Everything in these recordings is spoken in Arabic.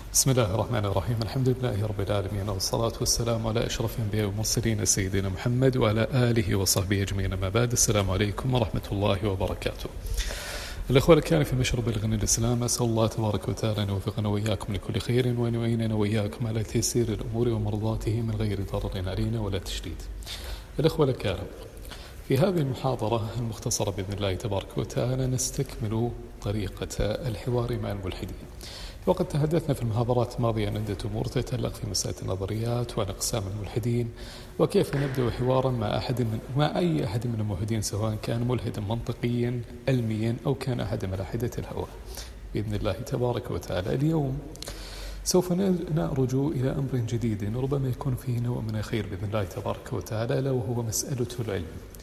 بسم الله الرحمن الرحيم. الحمد لله رب العالمين، والصلاة والسلام على أشرف الأنبياء والمرسلين سيدنا محمد وعلى آله وصحبه أجمعين. ما بعد، السلام عليكم ورحمة الله وبركاته. الأخوة الكرام في مشرب الغنى الإسلام، أسأل الله تبارك وتعالى أن يوفقنا وإياكم لكل خير، وأن يعيننا وإياكم على تيسير الأمور ومرضاته من غير ضرر علينا ولا تشديد. الأخوة الكرام، في هذه المحاضرة المختصرة بإذن الله تبارك وتعالى نستكمل طريقة الحوار مع الملحدين. وقد تحدثنا في المحاضرات الماضية عن عدة أمور تتعلق في مسألة النظريات وعن أقسام الملحدين، وكيف نبدأ حوارا مع أي أحد من الملحدين، سواء كان ملحدا منطقيا علميا أو كان أحد ملاحدة الهوى بإذن الله تبارك وتعالى. اليوم سوف نعرج إلى أمر جديد ربما يكون فيه نوع من الخير بإذن الله تبارك وتعالى، ألا وهو مسألة العلم.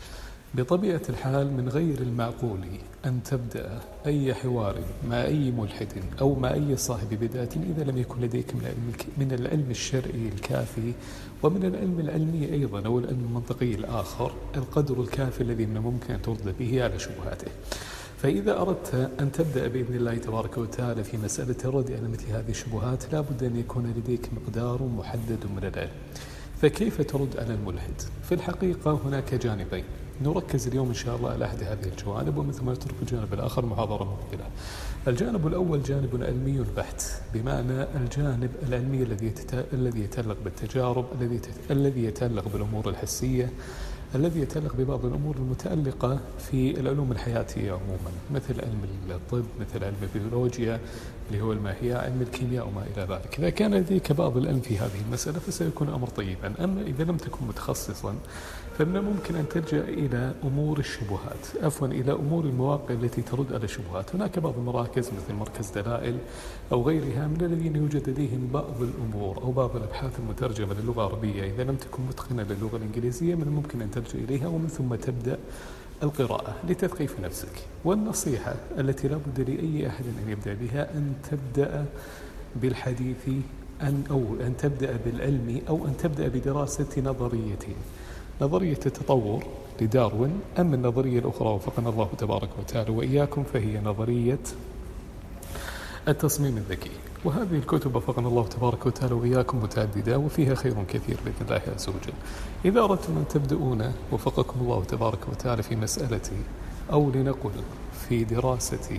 بطبيعة الحال من غير المعقول أن تبدأ أي حوار مع أي ملحد أو مع أي صاحب بدعة إذا لم يكن لديك من العلم الشرعي الكافي، ومن العلم العلمي أيضا أو العلم المنطقي الآخر القدر الكافي الذي من الممكن أن ترد به على شبهاته. فإذا أردت أن تبدأ بإذن الله تبارك وتعالى في مسألة الرد على مثل هذه الشبهات، لا بد أن يكون لديك مقدار محدد من العلم. فكيف ترد على الملحد؟ في الحقيقة هناك جانبين، نركز اليوم إن شاء الله على أحد هذه الجوانب، ومن ثم نترك الجانب الآخر محاضرة مقبلة. الجانب الأول جانب علمي بحت، بمعنى الجانب العلمي الذي يتعلق بالتجارب، الذي يتعلق بالأمور الحسية، الذي يتعلق ببعض الأمور المتعلقة في العلوم الحياتية عموما، مثل علم الطب، مثل علم البيولوجيا اللي هو الماهية، علم الكيمياء وما إلى ذلك. إذا كان لديك بعض العلم في هذه المسألة فسيكون أمر طيبا. أما إذا لم تكن متخصصا فمن الممكن أن تلجأ إلى أمور الشبهات، إلى أمور المواقع التي ترد على الشبهات. هناك بعض المراكز مثل مركز دلائل أو غيرها من الذين يوجد لديهم بعض الأمور أو بعض الأبحاث المترجمة للغة العربية. إذا لم تكن متقنة للغة الإنجليزية من الممكن أن تلجأ إليها، ومن ثم تبدأ القراءة لتثقيف نفسك. والنصيحة التي لا بد لأي أحد أن يبدأ بها أن تبدأ بالحديث أو أن تبدأ بالعلم، أو أن تبدأ بدراسة نظريتين: نظرية التطور لداروين، أما النظرية الأخرى وفقنا الله تبارك وتعالى وإياكم فهي نظرية التصميم الذكي. وهذه الكتب وفقنا الله تبارك وتعالى وإياكم متعددة وفيها خير كثير بإذن الله عز وجل. إذا أردتم أن تبدؤون وفقكم الله تبارك وتعالى في مسألة أو لنقل في دراسة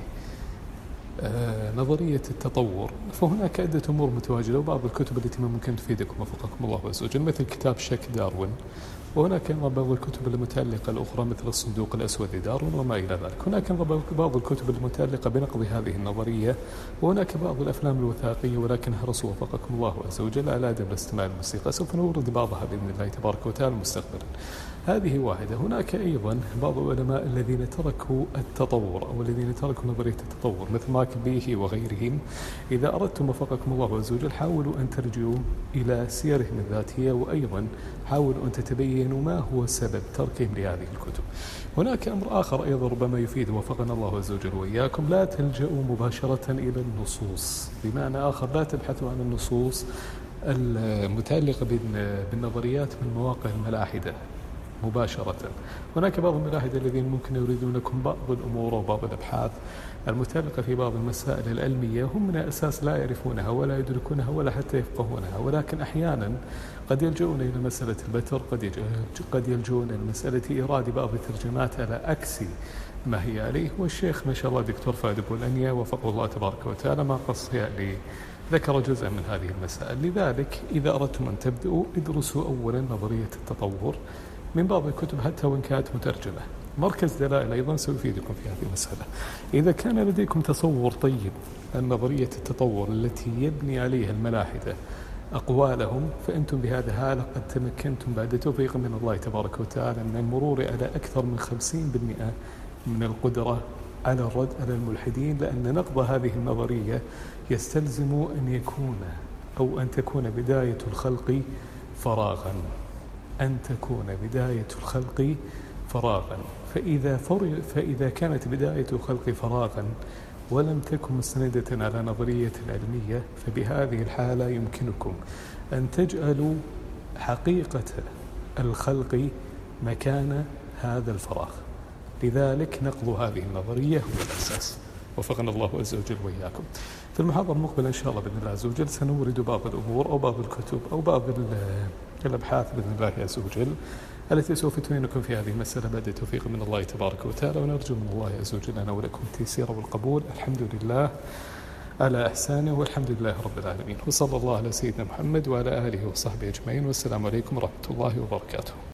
نظرية التطور، فهناك عدة أمور متواجدة، وبعض الكتب التي ممكن تفيدكم وفقكم الله عز وجل مثل كتاب شك داروين، وهناك بعض الكتب المتعلقة الأخرى مثل الصندوق الأسود لداروين وما إلى ذلك. هناك بعض الكتب المتعلقة بنقض هذه النظرية، وهناك بعض الأفلام الوثائقية، ولكن احرصوا وفقكم الله عز وجل على عدم الاستماع للموسيقى. سوف نورد بعضها بإذن الله تبارك وتعالى مستقبلا. هذه واحدة. هناك أيضا بعض العلماء الذين تركوا التطور أو الذين تركوا نظرية التطور مثل ماك بيهي وغيرهم. إذا أردتم وفقكم الله عز وجل حاولوا أن ترجعوا إلى سيرهم الذاتية، وأيضا حاولوا أن تتبينوا ما هو سبب تركهم لهذه الكتب. هناك أمر آخر أيضا ربما يفيد وفقنا الله عز وجل وإياكم: لا تلجأوا مباشرة إلى النصوص، بمعنى آخر لا تبحثوا عن النصوص المتعلقة بالنظريات من مواقع الملاحدة مباشرة. هناك بعض الملاحدة الذين ممكن يريدونكم بعض الأمور وبعض الأبحاث المتعلقة في بعض المسائل العلمية هم من الأساس لا يعرفونها ولا يدركونها ولا حتى يفقهونها، ولكن أحيانا قد يلجؤون إلى مسألة البتر، قد يلجؤون إلى مسألة إيراد بعض الترجمات على عكس ما هي عليه. والشيخ ما شاء الله دكتور فهد بولانيا وفقه الله تبارك وتعالى ما قص يعني ذكر جزءا من هذه المسائل. لذلك إذا أردتم أن تبدأوا ادرسوا أولا نظرية التطور من بعض الكتب حتى وإن كانت مترجمة. مركز دلائل أيضا سيفيدكم في هذه المسألة. إذا كان لديكم تصور طيب عن نظرية التطور التي يبني عليها الملاحدة أقوالهم، فأنتم بهذا الحال قد تمكنتم بعد توفيق من الله تبارك وتعالى من المرور على أكثر من 50% من القدرة على الرد على الملحدين، لأن نقض هذه النظرية يستلزم أن تكون بداية الخلق فراغا، فإذا كانت بداية الخلق فراغا ولم تكن مستندة على نظرية علمية، فبهذه الحالة يمكنكم أن تجعلوا حقيقة الخلق مكان هذا الفراغ. لذلك نقض هذه النظرية هو الأساس وفقنا الله عز وجل وإياكم. في المحاضرة المقبلة إن شاء الله بإذن الله عز وجل سنورد بعض الأمور أو بعض الكتب أو بعض الأبحاث بإذن الله عز وجل التي سوف تعينكم في هذه المسألة بعد توفيق من الله تبارك وتعالى، ونرجو من الله عز وجل لنا ولكم التيسير والقبول. الحمد لله على إحسانه والحمد لله رب العالمين، وصلى الله على سيدنا محمد وعلى آله وصحبه أجمعين، والسلام عليكم ورحمة الله وبركاته.